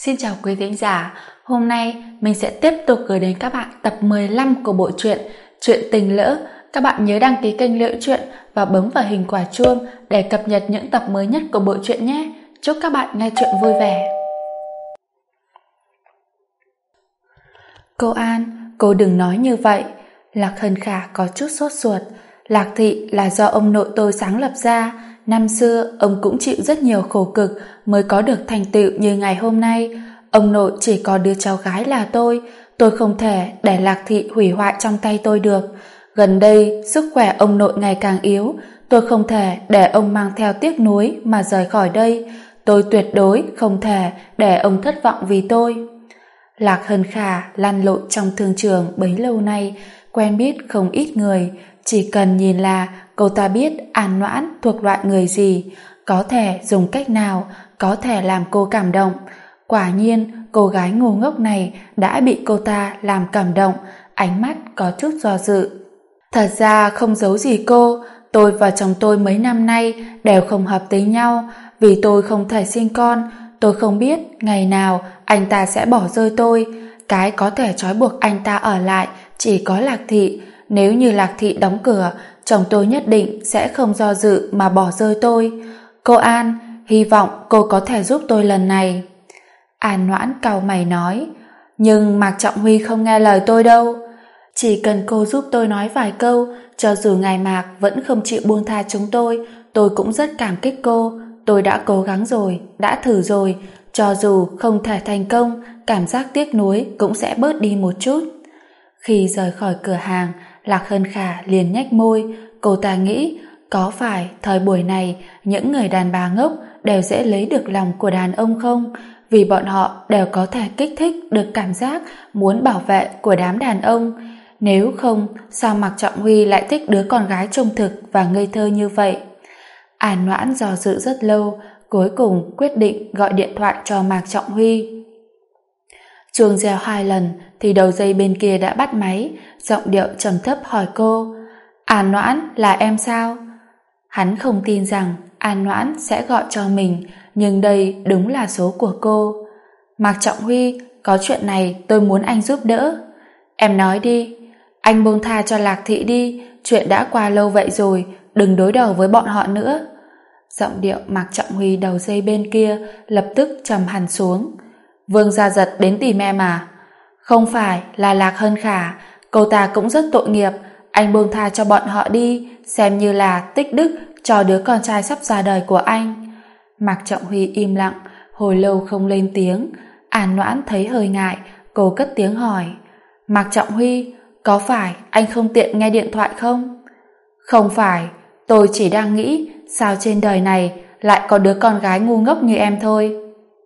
Xin chào quý thính giả, hôm nay mình sẽ tiếp tục gửi đến các bạn tập 15 của bộ truyện Chuyện Tình Lỡ. Các bạn nhớ đăng ký kênh Liễu Chuyện và bấm vào hình quả chuông để cập nhật những tập mới nhất của bộ truyện nhé. Chúc các bạn nghe chuyện vui vẻ. Cô An, cô đừng nói như vậy. Lạc Hân Khả có chút sốt ruột. Lạc thị là do ông nội tôi sáng lập ra. Năm xưa ông cũng chịu rất nhiều khổ cực mới có được thành tựu như ngày hôm nay. Ông nội chỉ có đứa cháu gái là tôi không thể để Lạc thị hủy hoại trong tay tôi được. Gần đây sức khỏe ông nội ngày càng yếu, tôi không thể để ông mang theo tiếc nuối mà rời khỏi đây. Tôi tuyệt đối không thể để ông thất vọng vì tôi. Lạc Hân Khả lăn lộn trong thương trường bấy lâu nay, quen biết không ít người, chỉ cần nhìn là cô ta biết An Noãn thuộc loại người gì, có thể dùng cách nào có thể làm cô cảm động. Quả nhiên cô gái ngu ngốc này đã bị cô ta làm cảm động, ánh mắt có chút do dự. Thật ra không giấu gì cô, tôi và chồng tôi mấy năm nay đều không hợp tính nhau, vì tôi không thể sinh con. Tôi không biết ngày nào anh ta sẽ bỏ rơi tôi. Cái có thể trói buộc anh ta ở lại chỉ có Lạc thị. Nếu như Lạc thị đóng cửa, chồng tôi nhất định sẽ không do dự mà bỏ rơi tôi. Cô An, hy vọng cô có thể giúp tôi lần này. An Noãn cau mày nói, nhưng Mạc Trọng Huy không nghe lời tôi đâu. Chỉ cần cô giúp tôi nói vài câu, cho dù ngài Mạc vẫn không chịu buông tha chúng tôi cũng rất cảm kích cô. Tôi đã cố gắng rồi, đã thử rồi, cho dù không thể thành công, cảm giác tiếc nuối cũng sẽ bớt đi một chút. Khi rời khỏi cửa hàng, Lạc Hân Khả liền nhếch môi. Cô ta nghĩ, có phải thời buổi này những người đàn bà ngốc đều dễ lấy được lòng của đàn ông không? Vì bọn họ đều có thể kích thích được cảm giác muốn bảo vệ của đám đàn ông. Nếu không, sao Mạc Trọng Huy lại thích đứa con gái trung thực và ngây thơ như vậy? An Noãn do dự rất lâu, cuối cùng quyết định gọi điện thoại cho Mạc Trọng Huy. Chuông reo 2 lần thì đầu dây bên kia đã bắt máy, giọng điệu trầm thấp hỏi cô, An Noãn, là em sao? Hắn không tin rằng An Noãn sẽ gọi cho mình, nhưng đây đúng là số của cô. Mạc Trọng Huy, có chuyện này tôi muốn anh giúp đỡ. Em nói đi. Anh buông tha cho Lạc thị đi, chuyện đã qua lâu vậy rồi, đừng đối đầu với bọn họ nữa. Giọng điệu Mạc Trọng Huy đầu dây bên kia lập tức trầm hẳn xuống. Vương Gia Giật đến tìm em à? Không phải, là Lạc Hân Khả, cô ta cũng rất tội nghiệp, anh buông tha cho bọn họ đi, xem như là tích đức cho đứa con trai sắp ra đời của anh. Mạc Trọng Huy im lặng, hồi lâu không lên tiếng. An Noãn thấy hơi ngại, cô cất tiếng hỏi, Mạc Trọng Huy, có phải anh không tiện nghe điện thoại không? Không phải, tôi chỉ đang nghĩ sao trên đời này lại có đứa con gái ngu ngốc như em thôi.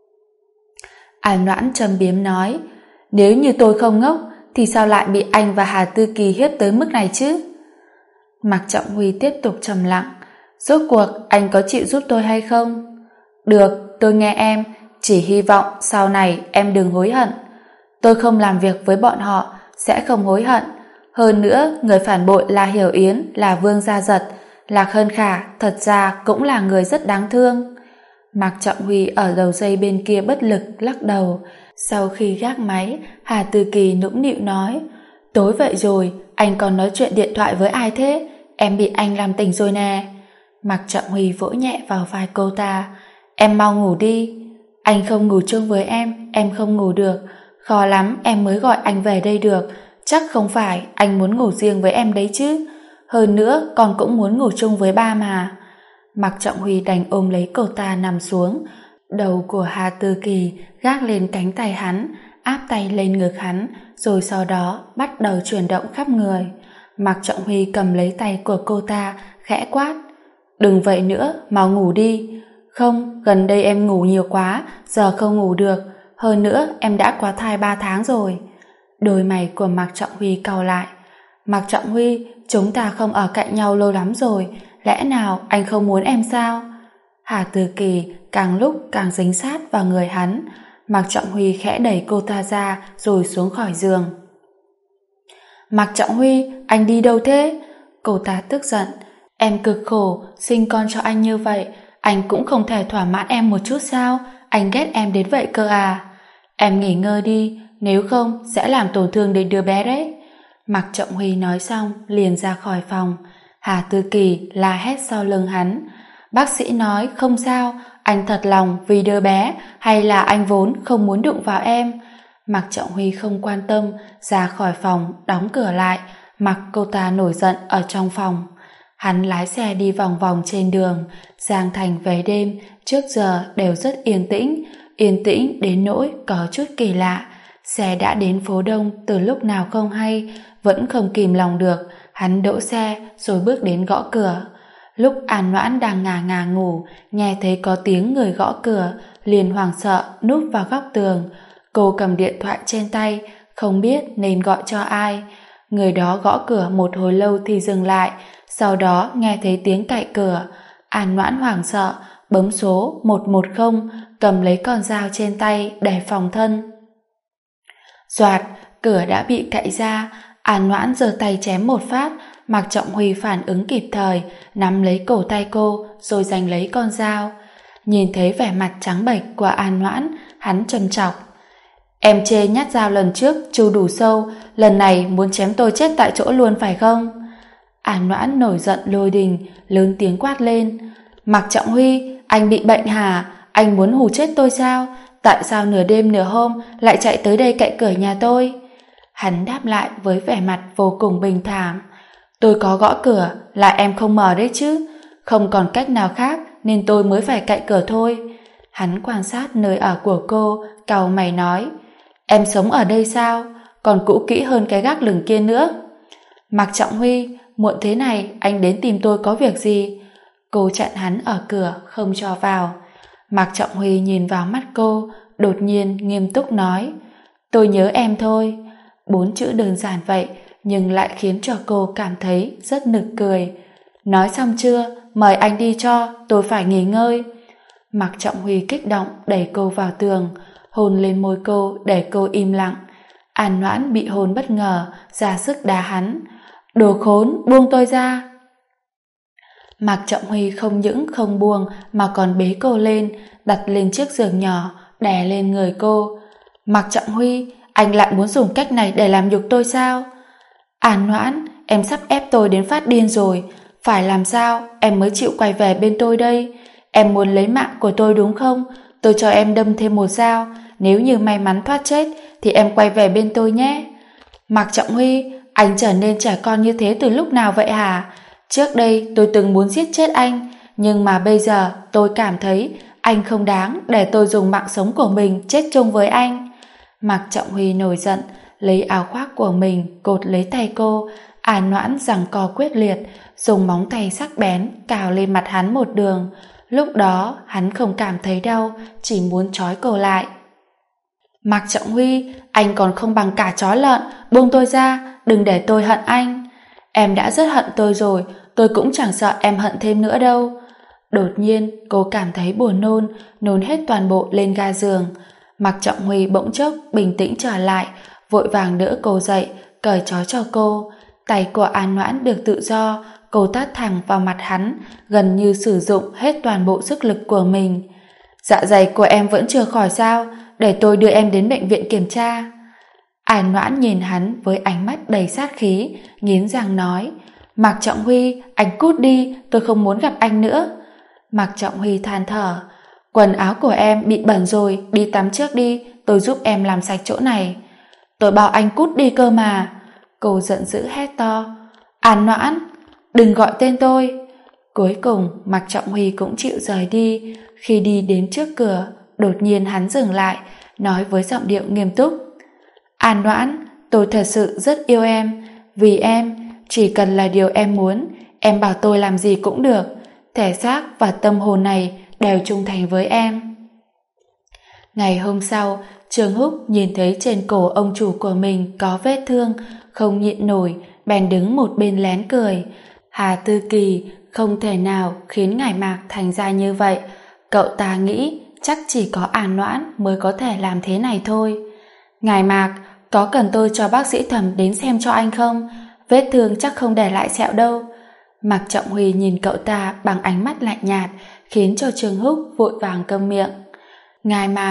An Noãn châm biếm nói, nếu như tôi không ngốc thì sao lại bị anh và Hà Tư Kỳ hiếp tới mức này chứ? Mạc Trọng Huy tiếp tục trầm lặng, rốt cuộc anh có chịu giúp tôi hay không? Được, tôi nghe em, chỉ hy vọng sau này em đừng hối hận. Tôi không làm việc với bọn họ sẽ không hối hận. Hơn nữa, người phản bội là Hiểu Yến, là Vương Gia Giật. Lạc Hân Khả thật ra cũng là người rất đáng thương. Mạc Trọng Huy ở đầu dây bên kia bất lực lắc đầu. Sau khi gác máy, Hà Tư Kỳ nũng nịu nói, tối vậy rồi, anh còn nói chuyện điện thoại với ai thế? Em bị anh làm tỉnh rồi nè. Mạc Trọng Huy vỗ nhẹ vào vai cô ta, em mau ngủ đi. Anh không ngủ chung với em không ngủ được. Khó lắm em mới gọi anh về đây được. Chắc không phải anh muốn ngủ riêng với em đấy chứ. Hơn nữa con cũng muốn ngủ chung với ba mà. Mạc Trọng Huy đành ôm lấy cô ta nằm xuống. Đầu của Hà Tư Kỳ gác lên cánh tay hắn, áp tay lên ngực hắn, rồi sau đó bắt đầu chuyển động khắp người. Mạc Trọng Huy cầm lấy tay của cô ta, khẽ quát, đừng vậy nữa, mau ngủ đi. Không, gần đây em ngủ nhiều quá, giờ không ngủ được. Hơn nữa em đã có thai 3 tháng rồi. Đôi mày của Mạc Trọng Huy cau lại. Mạc Trọng Huy, chúng ta không ở cạnh nhau lâu lắm rồi, lẽ nào anh không muốn em sao? Hà Tư Kỳ càng lúc càng dính sát vào người hắn. Mạc Trọng Huy khẽ đẩy cô ta ra rồi xuống khỏi giường. Mạc Trọng Huy, anh đi đâu thế? Cô ta tức giận. Em cực khổ sinh con cho anh như vậy, anh cũng không thể thỏa mãn em một chút sao? Anh ghét em đến vậy cơ à? Em nghỉ ngơi đi, nếu không sẽ làm tổn thương đến đứa bé đấy. Mạc Trọng Huy nói xong liền ra khỏi phòng. Hà Tư Kỳ la hét sau lưng hắn. Bác sĩ nói không sao, anh thật lòng vì đứa bé hay là anh vốn không muốn đụng vào em? Mạc Trọng Huy không quan tâm, ra khỏi phòng, đóng cửa lại, mặc cô ta nổi giận ở trong phòng. Hắn lái xe đi vòng vòng trên đường. Giang Thành về đêm trước giờ đều rất yên tĩnh đến nỗi có chút kỳ lạ. Xe đã đến phố Đông từ lúc nào không hay, vẫn không kìm lòng được. Hắn đỗ xe rồi bước đến gõ cửa. Lúc An Noãn đang ngà ngà ngủ, nghe thấy có tiếng người gõ cửa, liền hoảng sợ núp vào góc tường. Cô cầm điện thoại trên tay, không biết nên gọi cho ai. Người đó gõ cửa một hồi lâu thì dừng lại, sau đó nghe thấy tiếng cạy cửa. An Noãn hoảng sợ, bấm số 110, cầm lấy con dao trên tay để phòng thân. Soạt, cửa đã bị cạy ra. An Noãn giơ tay chém một phát. Mạc Trọng Huy phản ứng kịp thời, nắm lấy cổ tay cô rồi giành lấy con dao. Nhìn thấy vẻ mặt trắng bệch của An Noãn, hắn trầm trọc. Em chê nhát dao lần trước chu đủ sâu, lần này muốn chém tôi chết tại chỗ luôn phải không? An Noãn nổi giận lôi đình, lớn tiếng quát lên. Mạc Trọng Huy, anh bị bệnh hả? Anh muốn hù chết tôi sao? Tại sao nửa đêm nửa hôm lại chạy tới đây cậy cửa nhà tôi? Hắn đáp lại với vẻ mặt vô cùng bình thản. Tôi có gõ cửa, là em không mở đấy chứ. Không còn cách nào khác nên tôi mới phải cậy cửa thôi. Hắn quan sát nơi ở của cô, cau mày nói. Em sống ở đây sao? Còn cũ kỹ hơn cái gác lửng kia nữa. Mạc Trọng Huy, muộn thế này anh đến tìm tôi có việc gì? Cô chặn hắn ở cửa không cho vào. Mạc Trọng Huy nhìn vào mắt cô, đột nhiên nghiêm túc nói. Tôi nhớ em thôi. 4 chữ đơn giản vậy nhưng lại khiến cho cô cảm thấy rất nực cười. Nói xong chưa? Mời anh đi cho, tôi phải nghỉ ngơi. Mạc Trọng Huy kích động đẩy cô vào tường, hôn lên môi cô để cô im lặng. An Noãn bị hôn bất ngờ, ra sức đá hắn. Đồ khốn, buông tôi ra. Mạc Trọng Huy không những không buông mà còn bế cô lên, đặt lên chiếc giường nhỏ, đè lên người cô. Mạc Trọng Huy, anh lại muốn dùng cách này để làm nhục tôi sao? An Noãn, em sắp ép tôi đến phát điên rồi. Phải làm sao em mới chịu quay về bên tôi đây? Em muốn lấy mạng của tôi đúng không? Tôi cho em đâm thêm một dao. Nếu như may mắn thoát chết thì em quay về bên tôi nhé. Mạc Trọng Huy, anh trở nên trẻ con như thế từ lúc nào vậy hả? Trước đây tôi từng muốn giết chết anh, nhưng mà bây giờ tôi cảm thấy anh không đáng để tôi dùng mạng sống của mình chết chung với anh. Mạc Trọng Huy nổi giận, lấy áo khoác của mình cột lấy tay cô. An Noãn giằng co quyết liệt, dùng móng tay sắc bén cào lên mặt hắn một đường. Lúc đó hắn không cảm thấy đau, chỉ muốn trói cô lại. Mạc Trọng Huy, anh còn không bằng cả chó lợn, buông tôi ra, đừng để tôi hận anh. Em đã rất hận tôi rồi, tôi cũng chẳng sợ em hận thêm nữa đâu. Đột nhiên cô cảm thấy buồn nôn hết toàn bộ lên ga giường. Mạc Trọng Huy bỗng chốc bình tĩnh trở lại, vội vàng đỡ cô dậy, cởi trói cho cô. Tay của An Noãn được tự do, cô tát thẳng vào mặt hắn, gần như sử dụng hết toàn bộ sức lực của mình. Dạ dày của em vẫn chưa khỏi sao? Để tôi đưa em đến bệnh viện kiểm tra. An Noãn nhìn hắn với ánh mắt đầy sát khí, nghiến răng nói. Mạc Trọng Huy, anh cút đi, tôi không muốn gặp anh nữa. Mạc Trọng Huy than thở. Quần áo của em bị bẩn rồi, đi tắm trước đi, tôi giúp em làm sạch chỗ này. Tôi bảo anh cút đi cơ mà. Cô giận dữ hét to. An Noãn, đừng gọi tên tôi. Cuối cùng Mạc Trọng Huy cũng chịu rời đi. Khi đi đến trước cửa, đột nhiên hắn dừng lại, nói với giọng điệu nghiêm túc. An Noãn, tôi thật sự rất yêu em. Vì em, chỉ cần là điều em muốn, em bảo tôi làm gì cũng được. Thể xác và tâm hồn này đều trung thành với em. Ngày hôm sau, Trương Húc nhìn thấy trên cổ ông chủ của mình có vết thương, không nhịn nổi, bèn đứng một bên lén cười. Hà Tư Kỳ không thể nào khiến ngải Mạc thành ra như vậy. Cậu ta nghĩ chắc chỉ có An Noãn mới có thể làm thế này thôi. Ngải Mạc, có cần tôi cho bác sĩ Thẩm đến xem cho anh không? Vết thương chắc không để lại sẹo đâu. Mạc Trọng Huy nhìn cậu ta bằng ánh mắt lạnh nhạt, khiến cho Trương Húc vội vàng câm miệng. Ngài Mạc,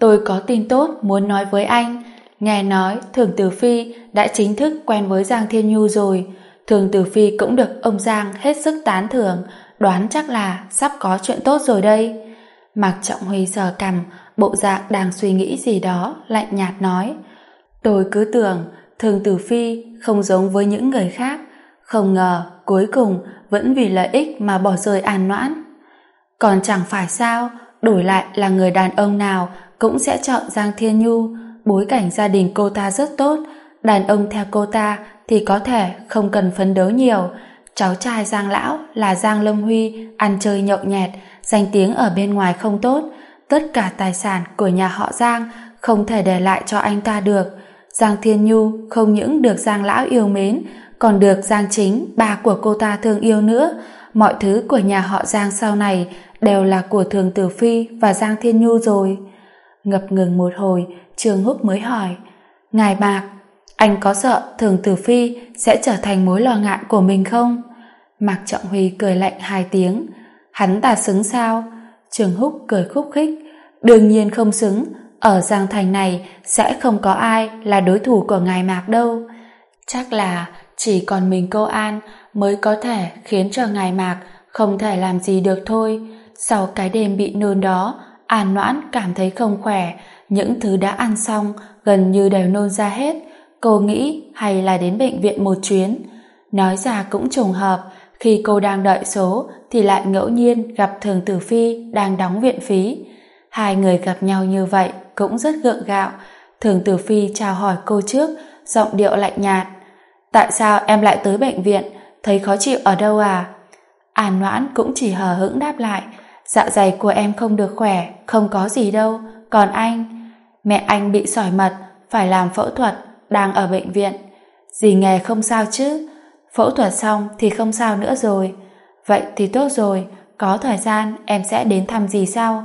tôi có tin tốt muốn nói với anh. Nghe nói Thường Tử Phi đã chính thức quen với Giang Thiên Nhu rồi. Thường Tử Phi cũng được ông Giang hết sức tán thưởng, đoán chắc là sắp có chuyện tốt rồi đây. Mạc Trọng Huy sờ cằm, bộ dạng đang suy nghĩ gì đó, lạnh nhạt nói: tôi cứ tưởng Thường Tử Phi không giống với những người khác, không ngờ cuối cùng vẫn vì lợi ích mà bỏ rơi An Noãn. Còn chẳng phải sao, đổi lại là người đàn ông nào cũng sẽ chọn Giang Thiên Nhu. Bối cảnh gia đình cô ta rất tốt, đàn ông theo cô ta thì có thể không cần phấn đấu nhiều. Cháu trai Giang lão là Giang Lâm Huy ăn chơi nhậu nhẹt, danh tiếng ở bên ngoài không tốt, tất cả tài sản của nhà họ Giang không thể để lại cho anh ta được. Giang Thiên Nhu không những được Giang lão yêu mến, còn được Giang Chính, ba của cô ta thương yêu nữa. Mọi thứ của nhà họ Giang sau này đều là của Thường Tử Phi và Giang Thiên Nhu rồi. Ngập ngừng một hồi, Trương Húc mới hỏi: ngài Mạc, anh có sợ Thường Tử Phi sẽ trở thành mối lo ngại của mình không? Mạc Trọng Huy cười lạnh 2 tiếng: hắn ta xứng sao? Trương Húc cười khúc khích: đương nhiên không xứng, ở Giang Thành này sẽ không có ai là đối thủ của ngài Mạc đâu. Chắc là chỉ còn mình cô An mới có thể khiến cho ngài Mạc không thể làm gì được thôi. Sau cái đêm bị nôn đó, An Noãn cảm thấy không khỏe, những thứ đã ăn xong gần như đều nôn ra hết. Cô nghĩ hay là đến bệnh viện một chuyến. Nói ra cũng trùng hợp, khi cô đang đợi số thì lại ngẫu nhiên gặp Thường Tử Phi đang đóng viện phí. Hai người gặp nhau như vậy cũng rất gượng gạo. Thường Tử Phi chào hỏi cô trước, giọng điệu lạnh nhạt: tại sao em lại tới bệnh viện, thấy khó chịu ở đâu à? An Noãn cũng chỉ hờ hững đáp lại: dạ dày của em không được khỏe, không có gì đâu. Còn anh? Mẹ anh bị sỏi mật, phải làm phẫu thuật, đang ở bệnh viện. Dì Nghề không sao chứ? Phẫu thuật xong thì không sao nữa rồi. Vậy thì tốt rồi, có thời gian em sẽ đến thăm dì sau.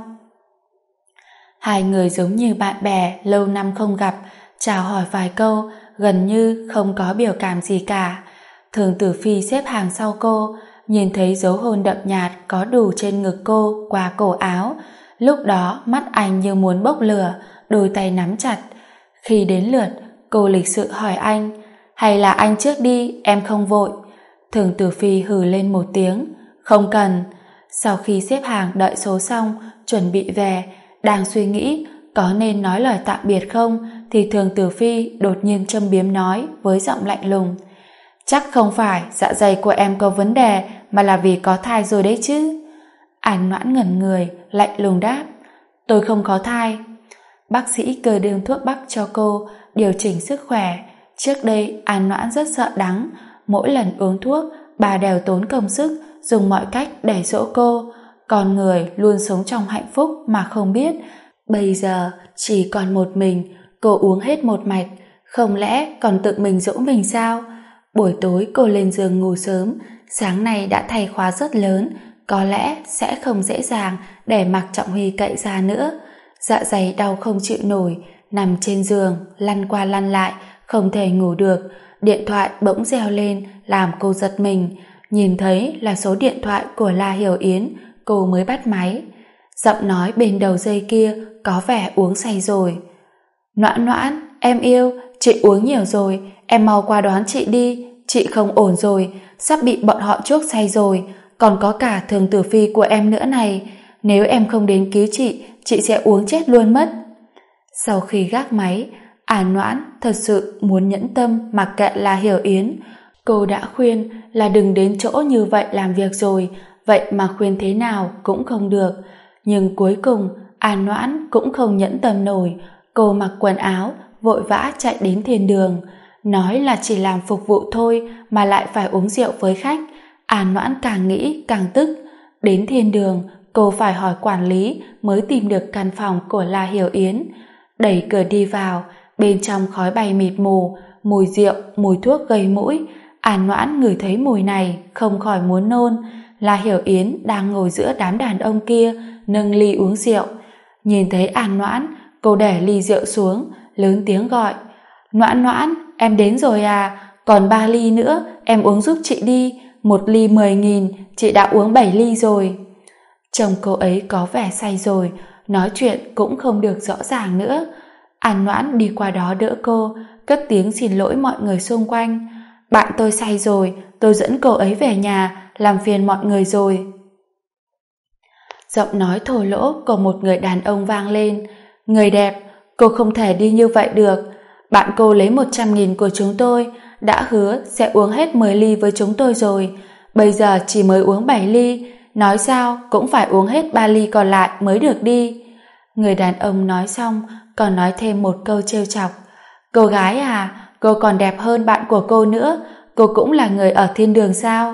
Hai người giống như bạn bè lâu năm không gặp, chào hỏi vài câu, gần như không có biểu cảm gì cả. Thường Tử Phi xếp hàng sau cô, nhìn thấy dấu hôn đậm nhạt có đủ trên ngực cô qua cổ áo. Lúc đó mắt anh như muốn bốc lửa, đôi tay nắm chặt. Khi đến lượt, cô lịch sự hỏi anh: hay là anh trước đi, em không vội. Thường Tử Phi hừ lên một tiếng: không cần. Sau khi xếp hàng đợi số xong, chuẩn bị về, đang suy nghĩ có nên nói lời tạm biệt không, thì Thường Tử Phi đột nhiên châm biếm nói với giọng lạnh lùng: chắc không phải dạ dày của em có vấn đề, mà là vì có thai rồi đấy chứ. An Noãn ngẩn người, lạnh lùng đáp: tôi không có thai. Bác sĩ kê đơn thuốc bắc cho cô, điều chỉnh sức khỏe. Trước đây An Noãn rất sợ đắng, mỗi lần uống thuốc bà đều tốn công sức, dùng mọi cách để dỗ cô. Con người luôn sống trong hạnh phúc mà không biết, bây giờ chỉ còn một mình, cô uống hết một mạch, không lẽ còn tự mình dỗ mình sao? Buổi tối cô lên giường ngủ sớm, sáng nay đã thay khóa rất lớn, có lẽ sẽ không dễ dàng để Mạc Trọng Huy cậy ra nữa. Dạ dày đau không chịu nổi, nằm trên giường lăn qua lăn lại, không thể ngủ được. Điện thoại bỗng reo lên làm cô giật mình, nhìn thấy là số điện thoại của La Hiểu Yến, cô mới bắt máy. Giọng nói bên đầu dây kia có vẻ uống say rồi. Noãn Noãn, em yêu, chị uống nhiều rồi, em mau qua đón chị đi, chị không ổn rồi, sắp bị bọn họ chuốc say rồi, còn có cả Thường Tử Phi của em nữa này, nếu em không đến cứu chị sẽ uống chết luôn mất. Sau khi gác máy, An Noãn thật sự muốn nhẫn tâm mặc kệ La Hiểu Yến. Cô đã khuyên là đừng đến chỗ như vậy làm việc rồi, vậy mà khuyên thế nào cũng không được. Nhưng cuối cùng An Noãn cũng không nhẫn tâm nổi. Cô mặc quần áo, vội vã chạy đến thiên đường. Nói là chỉ làm phục vụ thôi mà lại phải uống rượu với khách. An Noãn càng nghĩ càng tức. Đến thiên đường, cô phải hỏi quản lý mới tìm được căn phòng của La Hiểu Yến. Đẩy cửa đi vào, bên trong khói bay mịt mù, mùi rượu, mùi thuốc gây mũi. An Noãn ngửi thấy mùi này không khỏi muốn nôn. La Hiểu Yến đang ngồi giữa đám đàn ông kia, nâng ly uống rượu. Nhìn thấy An Noãn, cô để ly rượu xuống, lớn tiếng gọi: Noãn Noãn, em đến rồi à, còn 3 ly nữa, em uống giúp chị đi, 1 ly 10.000, chị đã uống 7 ly rồi. Chồng cô ấy có vẻ say rồi, nói chuyện cũng không được rõ ràng nữa. An Noãn đi qua đó đỡ cô, cất tiếng xin lỗi mọi người xung quanh. Bạn tôi say rồi, tôi dẫn cô ấy về nhà, làm phiền mọi người rồi. Giọng nói thô lỗ của một người đàn ông vang lên. Người đẹp, cô không thể đi như vậy được. Bạn cô lấy 100.000 của chúng tôi, đã hứa sẽ uống hết 10 ly với chúng tôi rồi. Bây giờ chỉ mới uống 7 ly, nói sao cũng phải uống hết 3 ly còn lại mới được đi. Người đàn ông nói xong còn nói thêm một câu trêu chọc. Cô gái à, cô còn đẹp hơn bạn của cô nữa, cô cũng là người ở thiên đường sao?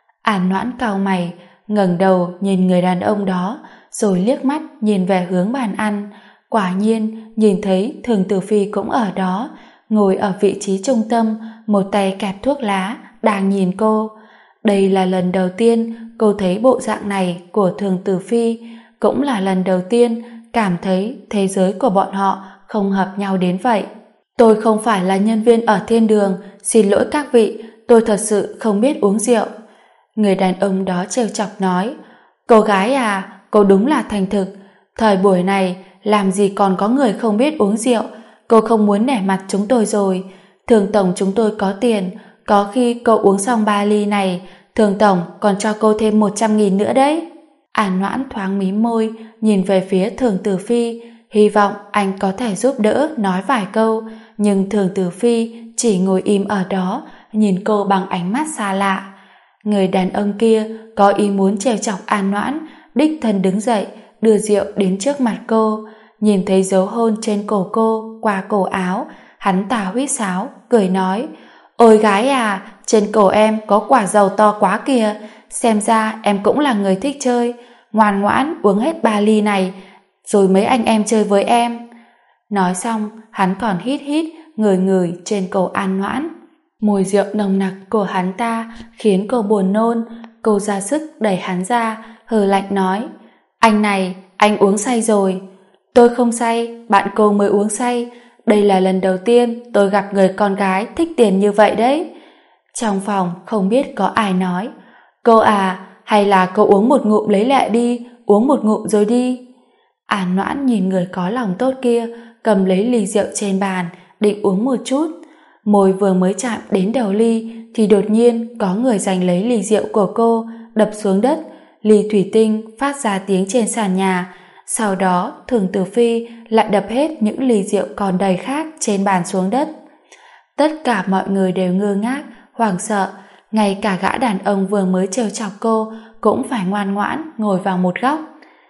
An Noãn cau mày, ngẩng đầu nhìn người đàn ông đó, rồi liếc mắt nhìn về hướng bàn ăn. Quả nhiên nhìn thấy Thường Tử Phi cũng ở đó, ngồi ở vị trí trung tâm, một tay kẹp thuốc lá, đang nhìn cô. Đây là lần đầu tiên cô thấy bộ dạng này của Thường Tử Phi, cũng là lần đầu tiên cảm thấy thế giới của bọn họ không hợp nhau đến vậy. Tôi không phải là nhân viên ở thiên đường, xin lỗi các vị, tôi thật sự không biết uống rượu. Người đàn ông đó trêu chọc nói, cô gái à, cô đúng là thành thực. Thời buổi này, làm gì còn có người không biết uống rượu, cô không muốn nể mặt chúng tôi rồi. Thường tổng chúng tôi có tiền, có khi cô uống xong 3 ly này, Thường tổng còn cho cô thêm 100.000 nữa đấy. An Noãn thoáng mím môi, nhìn về phía Thường Tử Phi, hy vọng anh có thể giúp đỡ nói vài câu, nhưng Thường Tử Phi chỉ ngồi im ở đó, nhìn cô bằng ánh mắt xa lạ. Người đàn ông kia có ý muốn trêu chọc An Noãn, đích thân đứng dậy, đưa rượu đến trước mặt cô. Nhìn thấy dấu hôn trên cổ cô qua cổ áo, hắn ta huýt sáo, cười nói, ôi gái à, trên cổ em có quả dầu to quá kìa, xem ra em cũng là người thích chơi, ngoan ngoãn uống hết 3 ly này, rồi mấy anh em chơi với em. Nói xong, hắn còn hít hít, ngửi ngửi trên cổ An Noãn. Mùi rượu nồng nặc của hắn ta khiến cô buồn nôn, cô ra sức đẩy hắn ra, hừ lạnh nói, anh này, anh uống say rồi. Tôi không say, bạn cô mới uống say, đây là lần đầu tiên tôi gặp người con gái thích tiền như vậy đấy. Trong phòng không biết có ai nói, cô à, hay là cô uống một ngụm lấy lệ đi, uống một ngụm rồi đi. An Noãn nhìn người có lòng tốt kia, cầm lấy ly rượu trên bàn, định uống một chút. Môi vừa mới chạm đến đầu ly thì đột nhiên có người giành lấy ly rượu của cô, đập xuống đất, ly thủy tinh phát ra tiếng trên sàn nhà. Sau đó Thường Tử Phi lại đập hết những ly rượu còn đầy khác trên bàn xuống đất. Tất cả mọi người đều ngơ ngác, hoảng sợ, ngay cả gã đàn ông vừa mới trêu chọc cô cũng phải ngoan ngoãn ngồi vào một góc.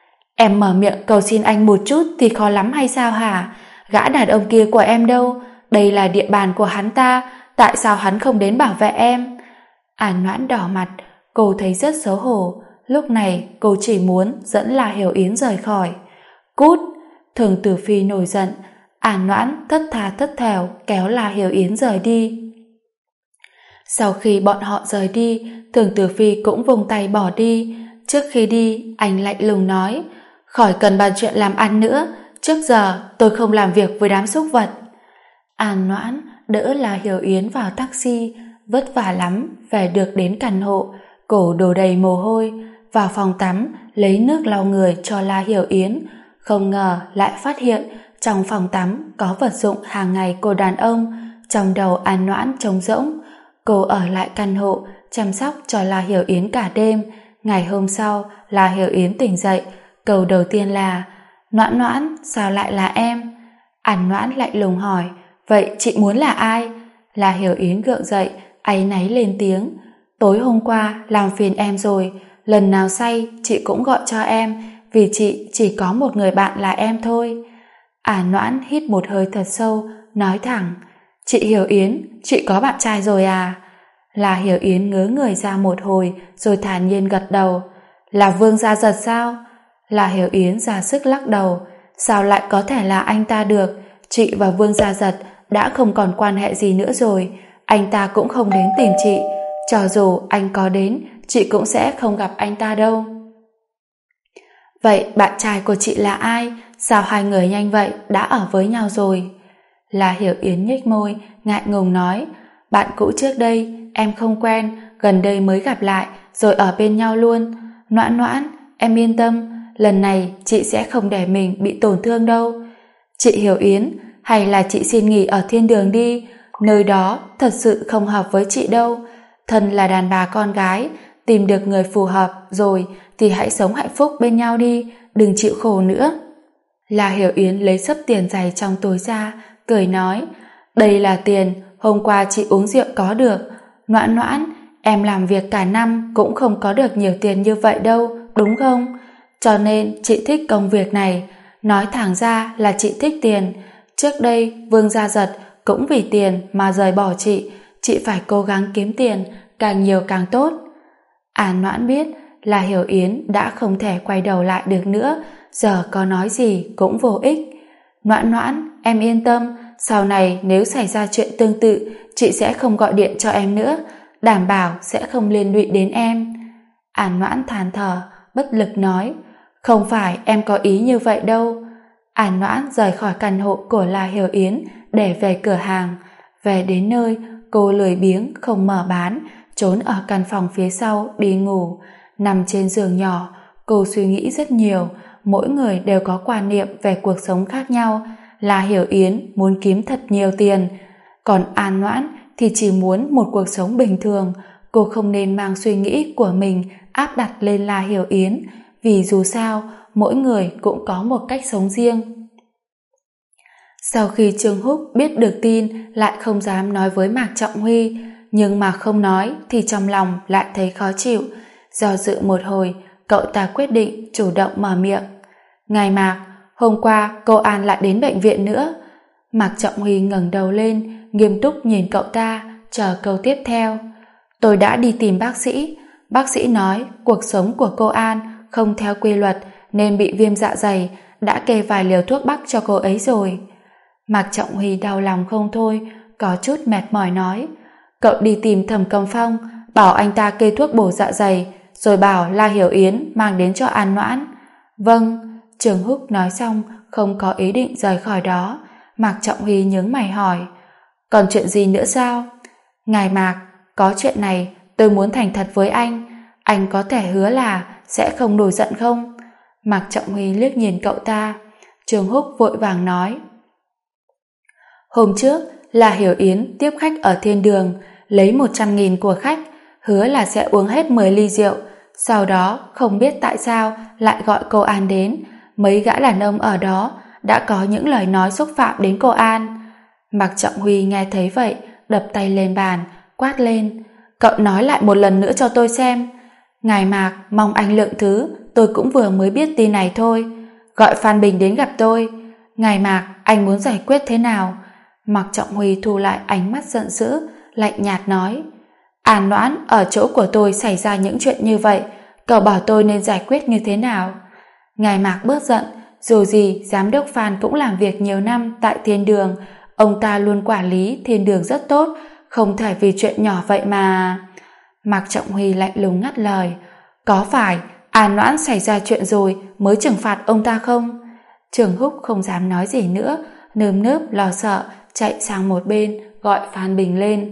Em mở miệng cầu xin anh một chút thì khó lắm hay sao hả? Gã đàn ông kia của em đâu? Đây là địa bàn của hắn ta, tại sao hắn không đến bảo vệ em? An Noãn đỏ mặt, cô thấy rất xấu hổ. Lúc này cô chỉ muốn dẫn La Hiểu Yến rời khỏi. Cút! Thường Tử Phi nổi giận. An Noãn thất tha thất thểu kéo La Hiểu Yến rời đi. Sau khi bọn họ rời đi, Thường Tử Phi cũng vung tay bỏ đi. Trước khi đi, anh lạnh lùng nói, khỏi cần bàn chuyện làm ăn nữa, trước giờ tôi không làm việc với đám súc vật. An Noãn đỡ La Hiểu Yến vào taxi, vất vả lắm về được đến căn hộ, cổ đổ đầy mồ hôi, vào phòng tắm lấy nước lau người cho La Hiểu Yến, không ngờ lại phát hiện trong phòng tắm có vật dụng hàng ngày của đàn ông. Trong đầu An Noãn trống rỗng, cô ở lại căn hộ chăm sóc cho La Hiểu Yến cả đêm. Ngày hôm sau, La Hiểu Yến tỉnh dậy, câu đầu tiên là, Noãn Noãn, sao lại là em? An Noãn lạnh lùng hỏi, vậy chị muốn là ai? La Hiểu Yến gượng dậy, áy náy lên tiếng, tối hôm qua làm phiền em rồi, lần nào say chị cũng gọi cho em, vì chị chỉ có một người bạn là em thôi. An Noãn hít một hơi thật sâu, nói thẳng, chị Hiểu Yến, chị có bạn trai rồi à? La Hiểu Yến ngớ người ra một hồi rồi thản nhiên gật đầu. Là Vương Gia Giật sao? La Hiểu Yến ra sức lắc đầu. Sao lại có thể là anh ta được? Chị và Vương Gia Giật đã không còn quan hệ gì nữa rồi, anh ta cũng không đến tìm chị, cho dù anh có đến chị cũng sẽ không gặp anh ta đâu. Vậy bạn trai của chị là ai? Sao hai người nhanh vậy đã ở với nhau rồi? La Hiểu Yến nhếch môi, ngại ngùng nói, bạn cũ trước đây em không quen, gần đây mới gặp lại rồi ở bên nhau luôn. Noãn Noãn, em yên tâm, lần này chị sẽ không để mình bị tổn thương đâu. Chị Hiểu Yến, hay là chị xin nghỉ ở thiên đường đi, nơi đó thật sự không hợp với chị đâu. Thân là đàn bà con gái, tìm được người phù hợp rồi thì hãy sống hạnh phúc bên nhau đi, đừng chịu khổ nữa. La Hiểu Yến lấy xấp tiền giày trong túi ra, cười nói, đây là tiền hôm qua chị uống rượu có được. Noãn Noãn, em làm việc cả năm cũng không có được nhiều tiền như vậy đâu, đúng không? Cho nên chị thích công việc này. Nói thẳng ra là chị thích tiền. Trước đây Vương Gia Giật cũng vì tiền mà rời bỏ chị phải cố gắng kiếm tiền, càng nhiều càng tốt. An Noãn biết là Hiểu Yến đã không thể quay đầu lại được nữa, giờ có nói gì cũng vô ích. Noãn Noãn, em yên tâm, sau này nếu xảy ra chuyện tương tự, chị sẽ không gọi điện cho em nữa, đảm bảo sẽ không liên lụy đến em. An Noãn than thở, bất lực nói, không phải em có ý như vậy đâu. An Noãn rời khỏi căn hộ của La Hiểu Yến để về cửa hàng. Về đến nơi, cô lười biếng không mở bán, trốn ở căn phòng phía sau đi ngủ. Nằm trên giường nhỏ, cô suy nghĩ rất nhiều. Mỗi người đều có quan niệm về cuộc sống khác nhau. La Hiểu Yến muốn kiếm thật nhiều tiền, còn An Noãn thì chỉ muốn một cuộc sống bình thường. Cô không nên mang suy nghĩ của mình áp đặt lên La Hiểu Yến, vì dù sao mỗi người cũng có một cách sống riêng. Sau khi Trương Húc biết được tin, lại không dám nói với Mạc Trọng Huy, nhưng mà không nói thì trong lòng lại thấy khó chịu. Do dự một hồi, cậu ta quyết định chủ động mở miệng. Ngài Mạc, hôm qua cô An lại đến bệnh viện nữa. Mạc Trọng Huy ngẩng đầu lên, nghiêm túc nhìn cậu ta, chờ câu tiếp theo. Tôi đã đi tìm bác sĩ nói cuộc sống của cô An không theo quy luật nên bị viêm dạ dày, đã kê vài liều thuốc bắc cho cô ấy rồi. Mạc Trọng Huy đau lòng không thôi, có chút mệt mỏi nói, cậu đi tìm Thẩm Cầm Phong, bảo anh ta kê thuốc bổ dạ dày, rồi bảo La Hiểu Yến mang đến cho An Noãn. Vâng. Trường Húc nói xong, không có ý định rời khỏi đó. Mạc Trọng Huy nhướng mày hỏi, còn chuyện gì nữa sao? Ngài Mạc, có chuyện này tôi muốn thành thật với anh có thể hứa là sẽ không nổi giận không? Mạc Trọng Huy liếc nhìn cậu ta. Trường Húc vội vàng nói, hôm trước là Hiểu Yến tiếp khách ở thiên đường, lấy 100.000 của khách, hứa là sẽ uống hết 10 ly rượu, sau đó không biết tại sao lại gọi cô An đến. Mấy gã đàn ông ở đó đã có những lời nói xúc phạm đến cô An. Mạc Trọng Huy nghe thấy vậy, đập tay lên bàn, quát lên, cậu nói lại một lần nữa cho tôi xem. Ngài Mạc, mong anh lượng thứ, tôi cũng vừa mới biết tin này thôi. Gọi Phan Bình đến gặp tôi. Ngài Mạc, anh muốn giải quyết thế nào? Mạc Trọng Huy thu lại ánh mắt giận dữ, lạnh nhạt nói, An Noãn ở chỗ của tôi xảy ra những chuyện như vậy, cậu bảo tôi nên giải quyết như thế nào? Ngài Mạc bớt giận, dù gì giám đốc Phan cũng làm việc nhiều năm tại thiên đường, ông ta luôn quản lý thiên đường rất tốt, không thể vì chuyện nhỏ vậy mà. Mạc Trọng Huy lạnh lùng ngắt lời, có phải An Noãn xảy ra chuyện rồi mới trừng phạt ông ta không? Trường Húc không dám nói gì nữa, nơm nớp lo sợ chạy sang một bên gọi Phan Bình lên.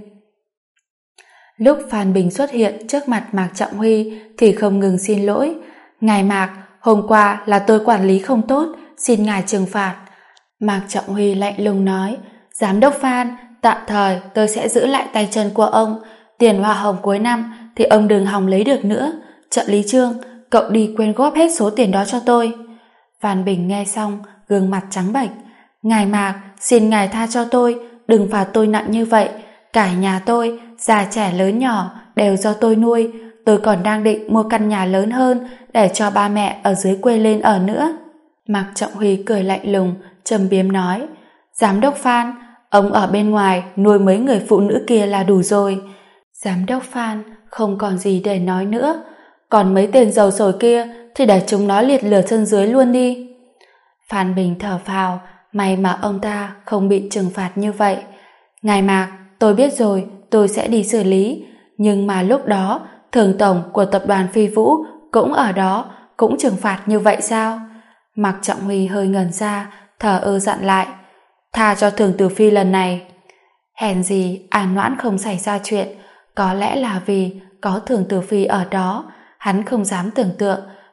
Lúc Phan Bình xuất hiện trước mặt Mạc Trọng Huy thì không ngừng xin lỗi. Ngài Mạc, hôm qua là tôi quản lý không tốt, xin ngài trừng phạt. Mạc Trọng Huy lạnh lùng nói, giám đốc Phan, tạm thời tôi sẽ giữ lại tay chân của ông, tiền hoa hồng cuối năm thì ông đừng hòng lấy được nữa. Trợ lý Trương, cậu đi quyên góp hết số tiền đó cho tôi. Phan Bình nghe xong, gương mặt trắng bệch. Ngài Mạc, xin ngài tha cho tôi, đừng phạt tôi nặng như vậy. Cả nhà tôi, già trẻ lớn nhỏ, đều do tôi nuôi. Tôi còn đang định mua căn nhà lớn hơn để cho ba mẹ ở dưới quê lên ở nữa. Mạc Trọng Huy cười lạnh lùng, trầm biếm nói, giám đốc Phan, ông ở bên ngoài nuôi mấy người phụ nữ kia là đủ rồi. Giám đốc Phan không còn gì để nói nữa, còn mấy tên giàu sổi kia thì để chúng nó liệt lửa chân dưới luôn đi. Phan Bình thở phào, may mà ông ta không bị trừng phạt như vậy. Ngài Mạc, tôi biết rồi, tôi sẽ đi xử lý, nhưng mà lúc đó thường tổng của tập đoàn Phi Vũ cũng ở đó, cũng trừng phạt như vậy sao? Mạc Trọng Huy hơi ngẩn ra, thờ ơ dặn lại, tha cho Thường Tử Phi lần này. Hèn gì An Noãn không xảy ra chuyện, có lẽ là vì có Thường Tử Phi ở đó, hắn không dám tưởng tượng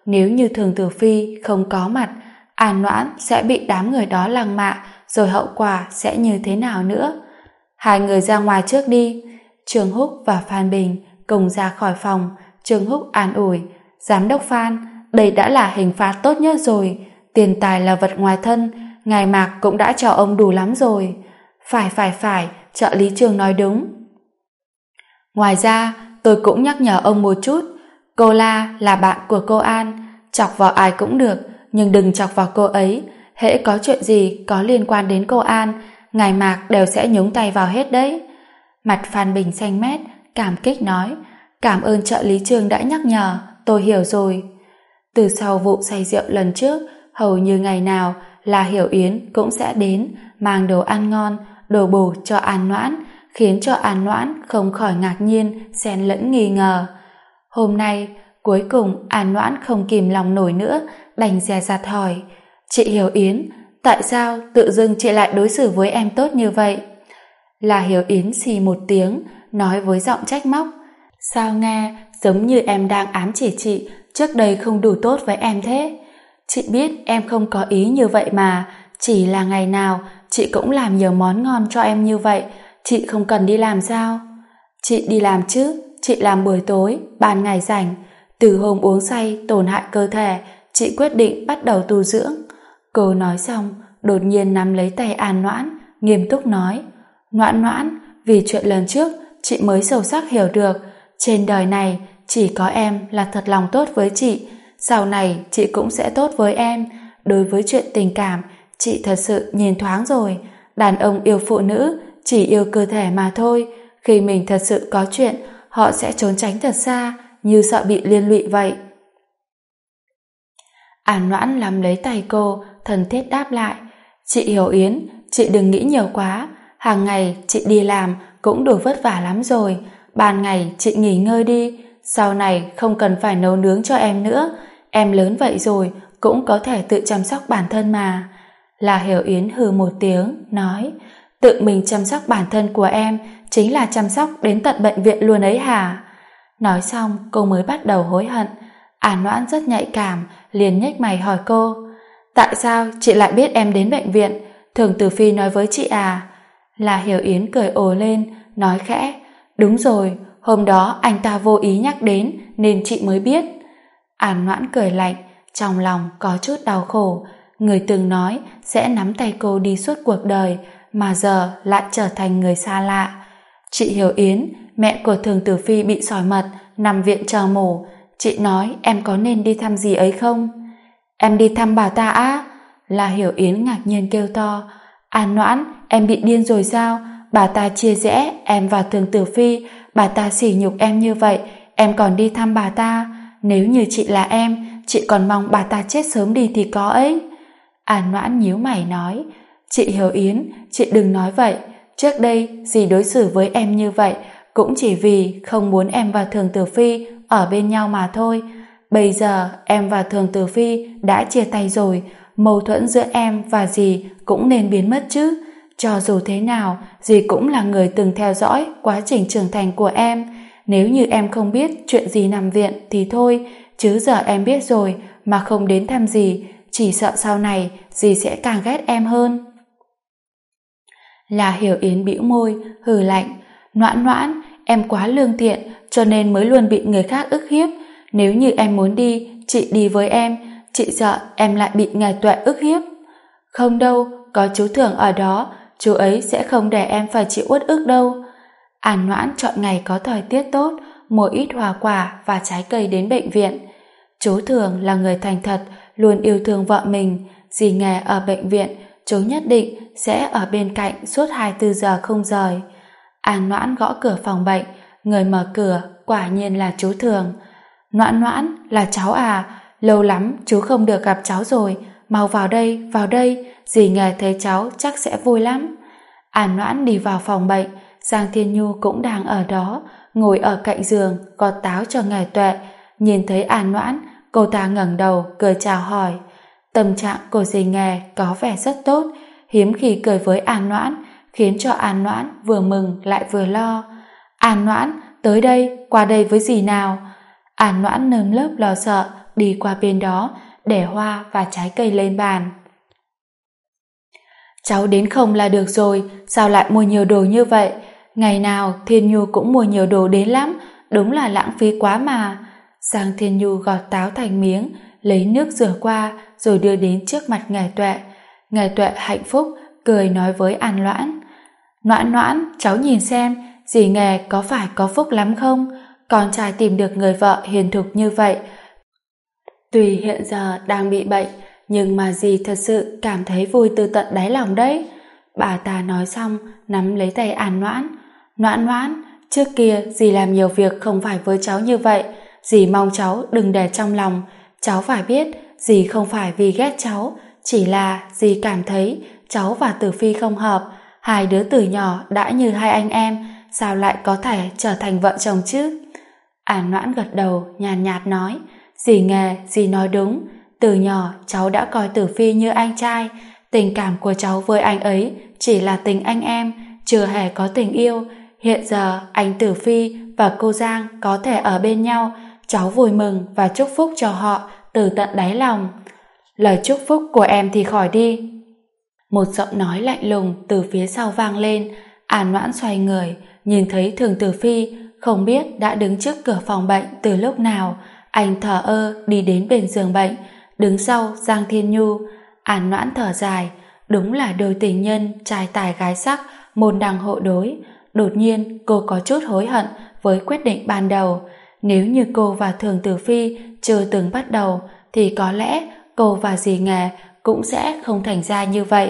Nếu như Thường Tử Phi không có mặt, An Noãn sẽ bị đám người đó lăng mạ, rồi hậu quả sẽ như thế nào nữa? Hai người ra ngoài trước đi. Trương Húc và Phan Bình cùng ra khỏi phòng. Trương Húc an ủi: Giám đốc Phan, đây đã là hình phạt tốt nhất rồi. Tiền tài là vật ngoài thân, ngài Mạc cũng đã cho ông đủ lắm rồi. Phải, trợ lý Trương nói đúng. Ngoài ra, tôi cũng nhắc nhở ông một chút. Cô La là bạn của cô An, chọc vào ai cũng được, nhưng đừng chọc vào cô ấy. Hễ có chuyện gì có liên quan đến cô An, ngài Mạc đều sẽ nhúng tay vào hết đấy. Mặt Phan Bình xanh mét, cảm kích nói: Cảm ơn trợ lý Trương đã nhắc nhở, tôi hiểu rồi. Từ sau vụ say rượu lần trước, hầu như ngày nào là Hiểu Yến cũng sẽ đến mang đồ ăn ngon, đồ bổ cho An Noãn, khiến cho An Noãn không khỏi ngạc nhiên, xen lẫn nghi ngờ. Hôm nay, cuối cùng An Noãn không kìm lòng nổi nữa, đành dè dặt hỏi: Chị Hiểu Yến, tại sao tự dưng chị lại đối xử với em tốt như vậy? Là Hiểu Yến xì một tiếng, nói với giọng trách móc: Sao nghe giống như em đang ám chỉ chị trước đây không đủ tốt với em thế? Chị biết em không có ý như vậy mà, chỉ là ngày nào chị cũng làm nhiều món ngon cho em như vậy, chị không cần đi làm sao? Chị đi làm chứ, chị làm buổi tối, ban ngày rảnh. Từ hôm uống say tổn hại cơ thể, chị quyết định bắt đầu tu dưỡng. Cô nói xong, đột nhiên nắm lấy tay An Noãn, nghiêm túc nói: Noãn, vì chuyện lần trước, chị mới sâu sắc hiểu được, trên đời này chỉ có em là thật lòng tốt với chị, sau này chị cũng sẽ tốt với em. Đối với chuyện tình cảm, chị thật sự nhìn thoáng rồi, đàn ông yêu phụ nữ chỉ yêu cơ thể mà thôi, khi mình thật sự có chuyện, họ sẽ trốn tránh thật xa, như sợ bị liên lụy vậy. An Noãn nắm lấy tay cô, thân thiết đáp lại: Chị Hiểu Yến, chị đừng nghĩ nhiều quá, hàng ngày chị đi làm cũng đủ vất vả lắm rồi, ban ngày chị nghỉ ngơi đi, sau này không cần phải nấu nướng cho em nữa, em lớn vậy rồi cũng có thể tự chăm sóc bản thân mà. Là Hiểu Yến hừ một tiếng, nói: Tự mình chăm sóc bản thân của em chính là chăm sóc đến tận bệnh viện luôn ấy hả? Nói xong cô mới bắt đầu hối hận. An Noãn rất nhạy cảm, liền nhếch mày hỏi cô: Tại sao chị lại biết em đến bệnh viện? Thường Tử Phi nói với chị à? Là Hiểu Yến cười ồ lên, nói khẽ: Đúng rồi, hôm đó anh ta vô ý nhắc đến nên chị mới biết. An Noãn cười lạnh, trong lòng có chút đau khổ. Người từng nói sẽ nắm tay cô đi suốt cuộc đời, mà giờ lại trở thành người xa lạ. Chị Hiểu Yến, mẹ của Thường Tử Phi bị sỏi mật, nằm viện chờ mổ. Chị nói em có nên đi thăm gì ấy không? Em đi thăm bà ta á? Là Hiểu Yến ngạc nhiên kêu to: An Noãn, em bị điên rồi sao? Bà ta chia rẽ em và Thường Tử Phi, bà ta sỉ nhục em như vậy, em còn đi thăm bà ta? Nếu như chị là em, chị còn mong bà ta chết sớm đi thì có ấy. An Noãn nhíu mày nói: Chị Hiểu Yến, chị đừng nói vậy. Trước đây dì đối xử với em như vậy cũng chỉ vì không muốn em và Thường Tử Phi ở bên nhau mà thôi. Bây giờ em và Thường Tử Phi đã chia tay rồi, mâu thuẫn giữa em và dì cũng nên biến mất chứ. Cho dù thế nào, dì cũng là người từng theo dõi quá trình trưởng thành của em. Nếu như em không biết chuyện dì nằm viện thì thôi, chứ giờ em biết rồi mà không đến thăm dì, chỉ sợ sau này dì sẽ càng ghét em hơn. Là Hiểu Yến bĩu môi, hừ lạnh: Noãn, em quá lương thiện cho nên mới luôn bị người khác ức hiếp. Nếu như em muốn đi, chị đi với em, chị sợ em lại bị ngài Tuệ ức hiếp. Không đâu, có chú Thường ở đó, chú ấy sẽ không để em phải chịu uất ức đâu. An Noãn chọn ngày có thời tiết tốt, mua ít hoa quả và trái cây đến bệnh viện. Chú Thường là người thành thật, luôn yêu thương vợ mình, dì nghề ở bệnh viện, chú nhất định sẽ ở bên cạnh suốt 24 giờ không rời. An Noãn gõ cửa phòng bệnh, người mở cửa quả nhiên là chú Thường. Noãn, là cháu à? Lâu lắm chú không được gặp cháu rồi, mau vào đây, dì nghề thấy cháu chắc sẽ vui lắm. An Noãn đi vào phòng bệnh, Giang Thiên Nhu cũng đang ở đó, ngồi ở cạnh giường gọt táo cho ngài Tuệ. Nhìn thấy An Noãn, cô ta ngẩng đầu cười chào hỏi. Tâm trạng của dì nghề có vẻ rất tốt, hiếm khi cười với An Noãn, khiến cho An Noãn vừa mừng lại vừa lo. An Noãn, tới đây, qua đây với dì nào. An Noãn nơm lớp lo sợ, đi qua bên đó, để hoa và trái cây lên bàn. Cháu đến không là được rồi, sao lại mua nhiều đồ như vậy? Ngày nào Thiên Nhu cũng mua nhiều đồ đến lắm, đúng là lãng phí quá mà. Giang Thiên Nhu gọt táo thành miếng, lấy nước rửa qua rồi đưa đến trước mặt Ngải Tuệ. Ngải Tuệ hạnh phúc, cười nói với An Noãn. Noãn Noãn, cháu nhìn xem, dì Nghè có phải có phúc lắm không? Con trai tìm được người vợ hiền thục như vậy. Tuy hiện giờ đang bị bệnh, nhưng mà dì thật sự cảm thấy vui từ tận đáy lòng đấy. Bà ta nói xong, nắm lấy tay An Noãn. Noãn Noãn, trước kia dì làm nhiều việc không phải với cháu như vậy. Dì mong cháu đừng để trong lòng. Cháu phải biết, dì không phải vì ghét cháu, chỉ là dì cảm thấy cháu và Tử Phi không hợp. Hai đứa từ nhỏ đã như hai anh em, sao lại có thể trở thành vợ chồng chứ? An Noãn gật đầu, nhàn nhạt nói. Dì Nghè, dì nói đúng. Từ nhỏ cháu đã coi Tử Phi như anh trai. Tình cảm của cháu với anh ấy chỉ là tình anh em, chưa hề có tình yêu. Hiện giờ anh Tử Phi và cô Giang có thể ở bên nhau, cháu vui mừng và chúc phúc cho họ từ tận đáy lòng. Lời chúc phúc của em thì khỏi đi. Một giọng nói lạnh lùng từ phía sau vang lên. An Noãn xoay người, nhìn thấy Thường Tử Phi, không biết đã đứng trước cửa phòng bệnh từ lúc nào. Anh thở ơ đi đến bên giường bệnh, đứng sau Giang Thiên Nhu. An Noãn thở dài, đúng là đôi tình nhân trai tài gái sắc, môn đăng hộ đối. Đột nhiên cô có chút hối hận với quyết định ban đầu. Nếu như cô và Thường Tử Phi chưa từng bắt đầu, thì có lẽ cô và dì Nghè cũng sẽ không thành ra như vậy.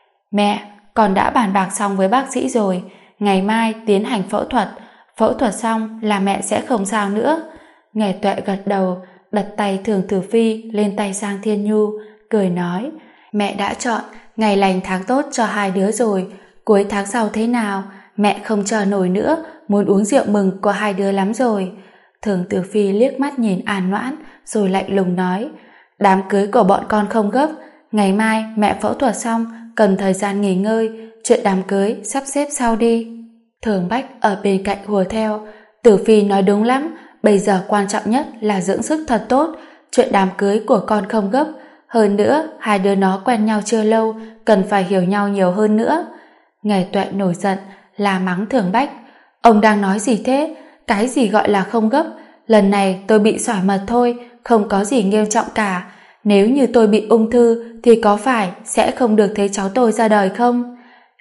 Mẹ, con đã bàn bạc xong với bác sĩ rồi, ngày mai tiến hành phẫu thuật xong là mẹ sẽ không sao nữa. Ngải Tuệ gật đầu, đặt tay Thường Tử Phi lên tay Giang Thiên Nhu, cười nói, mẹ đã chọn ngày lành tháng tốt cho hai đứa rồi, cuối tháng sau thế nào, mẹ không chờ nổi nữa, muốn uống rượu mừng của hai đứa lắm rồi. Thường Tử Phi liếc mắt nhìn An Noãn, rồi lạnh lùng nói, đám cưới của bọn con không gấp, ngày mai mẹ phẫu thuật xong, cần thời gian nghỉ ngơi, chuyện đám cưới sắp xếp sau đi. Thường Bách ở bên cạnh hùa theo, Tử Phi nói đúng lắm, bây giờ quan trọng nhất là dưỡng sức thật tốt, chuyện đám cưới của con không gấp, hơn nữa hai đứa nó quen nhau chưa lâu, cần phải hiểu nhau nhiều hơn nữa. Ngải Tuệ nổi giận, la mắng Thường Bách, ông đang nói gì thế? Cái gì gọi là không gấp? Lần này tôi bị sỏi mật thôi, không có gì nghiêm trọng cả. Nếu như tôi bị ung thư thì có phải sẽ không được thấy cháu tôi ra đời không?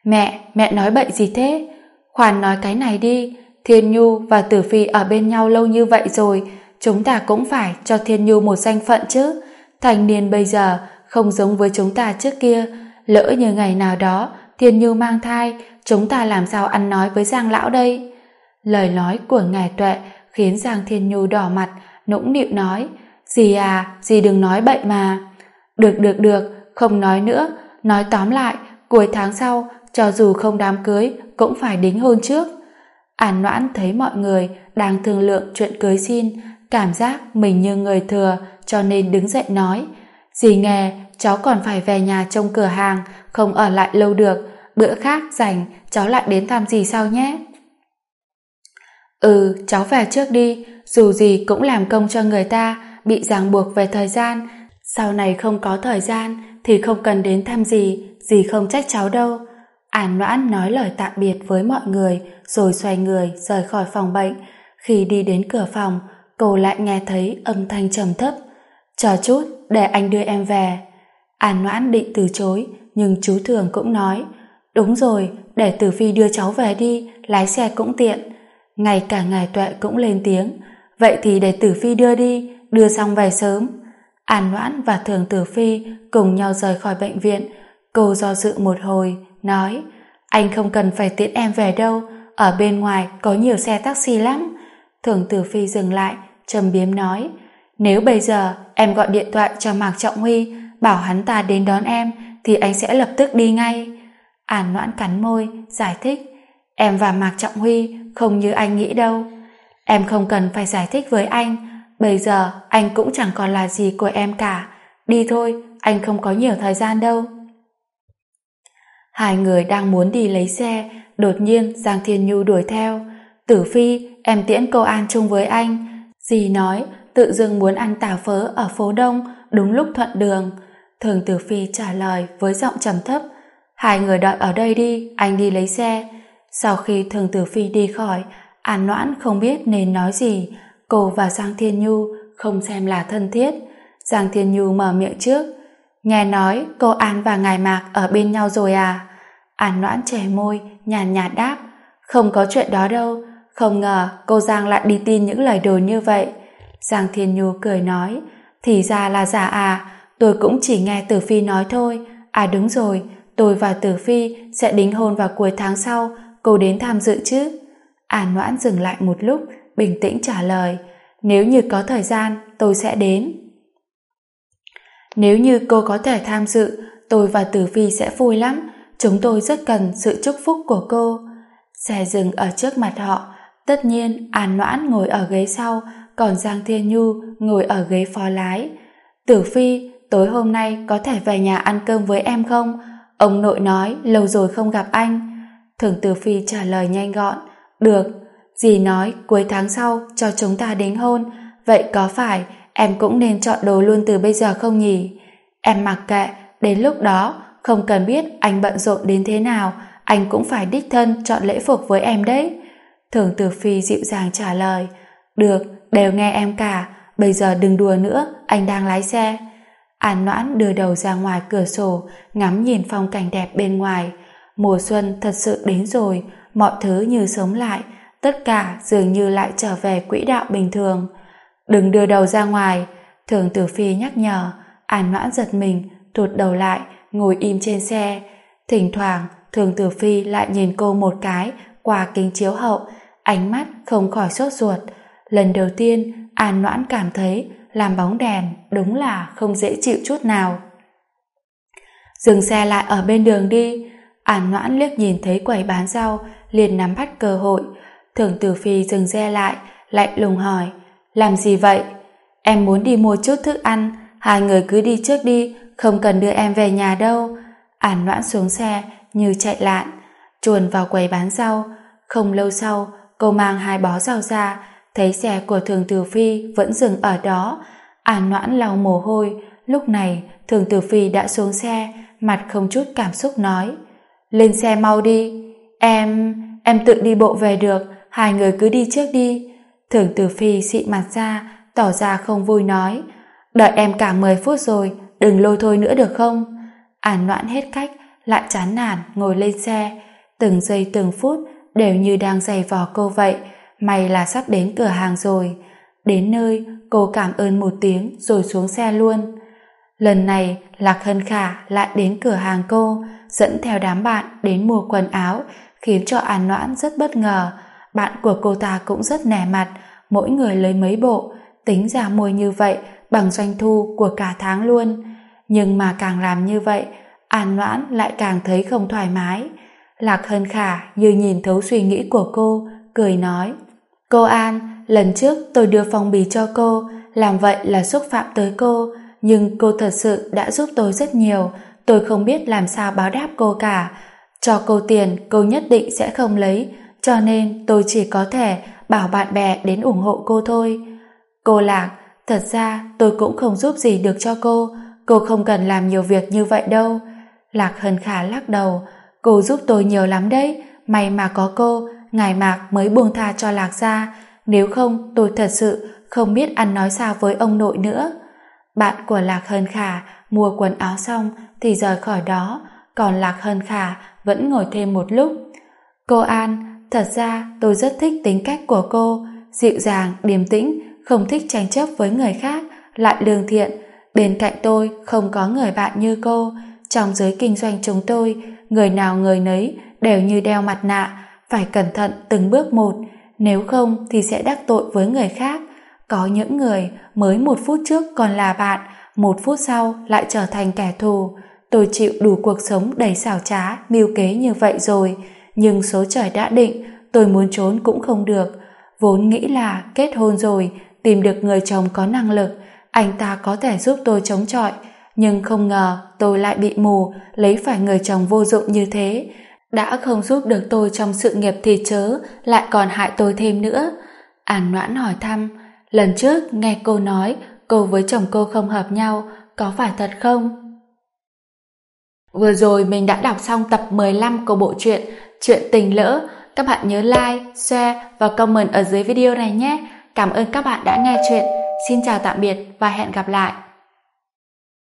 Mẹ nói bậy gì thế? Khoan nói cái này đi, Thiên Nhu và Tử Phi ở bên nhau lâu như vậy rồi, chúng ta cũng phải cho Thiên Nhu một danh phận chứ. Thành niên bây giờ không giống với chúng ta trước kia, lỡ như ngày nào đó Thiên Nhu mang thai, chúng ta làm sao ăn nói với Giang lão đây? Lời nói của Ngải Tuệ khiến Giang Thiên Nhu đỏ mặt, nũng nịu nói, dì à, dì đừng nói bậy mà. Được, không nói nữa, nói tóm lại, cuối tháng sau, cho dù không đám cưới, cũng phải đính hôn trước. An Noãn thấy mọi người đang thương lượng chuyện cưới xin, cảm giác mình như người thừa, cho nên đứng dậy nói, dì Nghè, cháu còn phải về nhà trông cửa hàng, không ở lại lâu được, bữa khác rảnh cháu lại đến thăm dì sau nhé. Cháu về trước đi, dù gì cũng làm công cho người ta, bị ràng buộc về thời gian, sau này không có thời gian thì không cần đến thăm dì không trách cháu đâu. An Noãn nói lời tạm biệt với mọi người rồi xoay người rời khỏi phòng bệnh. Khi đi đến cửa phòng, cô lại nghe thấy âm thanh trầm thấp, chờ chút để anh đưa em về. An Noãn định từ chối, nhưng chú Thường cũng nói, đúng rồi, để Tử Phi đưa cháu về đi, lái xe cũng tiện. Ngay cả Ngải Tuệ cũng lên tiếng, vậy thì để Tử Phi đưa đi, đưa xong về sớm. An Noãn và Thường Tử Phi cùng nhau rời khỏi bệnh viện. Cô do dự một hồi, nói, anh không cần phải tiễn em về đâu, ở bên ngoài có nhiều xe taxi lắm. Thường Tử Phi dừng lại, trầm biếm nói, nếu bây giờ em gọi điện thoại cho Mạc Trọng Huy, bảo hắn ta đến đón em, thì anh sẽ lập tức đi ngay. An Noãn cắn môi, giải thích, em và Mạc Trọng Huy không như anh nghĩ đâu. Em không cần phải giải thích với anh, bây giờ anh cũng chẳng còn là gì của em cả. Đi thôi, anh không có nhiều thời gian đâu. Hai người đang muốn đi lấy xe, đột nhiên Giang Thiên Nhu đuổi theo. Tử Phi, em tiễn cô An chung với anh. Dì nói tự dưng muốn ăn tàu phớ ở phố Đông đúng lúc thuận đường. Thường Tử Phi trả lời với giọng trầm thấp: hai người đợi ở đây đi, anh đi lấy xe. Sau khi Thường Tử Phi đi khỏi, An Noãn không biết nên nói gì. Cô và Giang Thiên Nhu không xem là thân thiết. Giang Thiên Nhu mở miệng trước: nghe nói cô An và ngài Mạc ở bên nhau rồi à? An Noãn chẻ môi, nhàn nhạt đáp: không có chuyện đó đâu. Không ngờ cô Giang lại đi tin những lời đồn như vậy. Giang Thiên Nhu cười nói: thì ra là giả à, tôi cũng chỉ nghe Tử Phi nói thôi. À đúng rồi, tôi và Tử Phi sẽ đính hôn vào cuối tháng sau, cô đến tham dự chứ? An Noãn dừng lại một lúc, bình tĩnh trả lời: nếu như có thời gian, tôi sẽ đến. Nếu như cô có thể tham dự, tôi và Tử Phi sẽ vui lắm. Chúng tôi rất cần sự chúc phúc của cô. Xe dừng ở trước mặt họ. Tất nhiên An Noãn ngồi ở ghế sau, còn Giang Thiên Nhu ngồi ở ghế phó lái. Tử Phi, tối hôm nay có thể về nhà ăn cơm với em không? Ông nội nói lâu rồi không gặp anh. Thường Tử Phi trả lời nhanh gọn: được. Dì nói cuối tháng sau cho chúng ta đính hôn. Vậy có phải em cũng nên chọn đồ luôn từ bây giờ không nhỉ? Em mặc kệ, đến lúc đó không cần biết anh bận rộn đến thế nào, anh cũng phải đích thân chọn lễ phục với em đấy. Thường Tử Phi dịu dàng trả lời: được, đều nghe em cả. Bây giờ đừng đùa nữa, anh đang lái xe. An Noãn đưa đầu ra ngoài cửa sổ, ngắm nhìn phong cảnh đẹp bên ngoài. Mùa xuân thật sự đến rồi, mọi thứ như sống lại, tất cả dường như lại trở về quỹ đạo bình thường. Đừng đưa đầu ra ngoài, Thường Tử Phi nhắc nhở. An Noãn giật mình, thụt đầu lại, ngồi im trên xe. Thỉnh thoảng Thường Tử Phi lại nhìn cô một cái qua kính chiếu hậu, ánh mắt không khỏi sốt ruột. Lần đầu tiên An Noãn cảm thấy làm bóng đèn đúng là không dễ chịu chút nào. Dừng xe lại ở bên đường đi. An Noãn liếc nhìn thấy quầy bán rau, liền nắm bắt cơ hội. Thường Tử Phi dừng xe lại, lạnh lùng hỏi: làm gì vậy? Em muốn đi mua chút thức ăn, hai người cứ đi trước đi, không cần đưa em về nhà đâu. An Noãn xuống xe như chạy lạn, chuồn vào quầy bán rau. Không lâu sau, cô mang hai bó rau ra, thấy xe của Thường Tử Phi vẫn dừng ở đó. An Noãn lau mồ hôi. Lúc này Thường Tử Phi đã xuống xe, mặt không chút cảm xúc nói: lên xe mau đi. Em tự đi bộ về được, hai người cứ đi trước đi. Thường Tử Phi xị mặt ra, tỏ ra không vui nói: đợi em cả 10 phút rồi, đừng lôi thôi nữa được không? An Noãn hết cách, lại chán nản ngồi lên xe. Từng giây từng phút đều như đang giày vò cô vậy. May là sắp đến cửa hàng rồi. Đến nơi, cô cảm ơn một tiếng rồi xuống xe luôn. Lần này Lạc Hân Khả lại đến cửa hàng cô, dẫn theo đám bạn đến mua quần áo, khiến cho An Noãn rất bất ngờ. Bạn của cô ta cũng rất nể mặt, mỗi người lấy mấy bộ, tính ra mua như vậy bằng doanh thu của cả tháng luôn. Nhưng mà càng làm như vậy, An Noãn lại càng thấy không thoải mái. Lạc Hân Khả như nhìn thấu suy nghĩ của cô, cười nói: cô An, lần trước tôi đưa phong bì cho cô, làm vậy là xúc phạm tới cô, nhưng cô thật sự đã giúp tôi rất nhiều, tôi không biết làm sao báo đáp cô cả. Cho cô tiền cô nhất định sẽ không lấy, cho nên tôi chỉ có thể bảo bạn bè đến ủng hộ cô thôi. Cô Lạc, thật ra tôi cũng không giúp gì được cho cô không cần làm nhiều việc như vậy đâu. Lạc Hân Khả lắc đầu: cô giúp tôi nhiều lắm đấy, may mà có cô, ngài Mạc mới buông tha cho Lạc gia, nếu không tôi thật sự không biết ăn nói sao với ông nội nữa. Bạn của Lạc Hân Khả mua quần áo xong thì rời khỏi đó, còn Lạc Hân Khả vẫn ngồi thêm một lúc. Cô An, thật ra tôi rất thích tính cách của cô, dịu dàng, điềm tĩnh, không thích tranh chấp với người khác, lại lương thiện. Bên cạnh tôi không có người bạn như cô. Trong giới kinh doanh chúng tôi, người nào người nấy đều như đeo mặt nạ, phải cẩn thận từng bước một, nếu không thì sẽ đắc tội với người khác. Có những người mới 1 phút trước còn là bạn, 1 phút sau lại trở thành kẻ thù. Tôi chịu đủ cuộc sống đầy xảo trá, mưu kế như vậy rồi, nhưng số trời đã định, tôi muốn trốn cũng không được. Vốn nghĩ là kết hôn rồi, tìm được người chồng có năng lực, anh ta có thể giúp tôi chống chọi, nhưng không ngờ tôi lại bị mù, lấy phải người chồng vô dụng như thế. Đã không giúp được tôi trong sự nghiệp thì chớ, lại còn hại tôi thêm nữa. An Noãn hỏi thăm: Lần trước nghe cô nói cô với chồng cô không hợp nhau, có phải thật không? Vừa rồi mình đã đọc xong tập 15 của bộ truyện Chuyện tình lỡ. Các bạn nhớ like, share và comment ở dưới video này nhé. Cảm ơn các bạn đã nghe chuyện. Xin chào tạm biệt và hẹn gặp lại.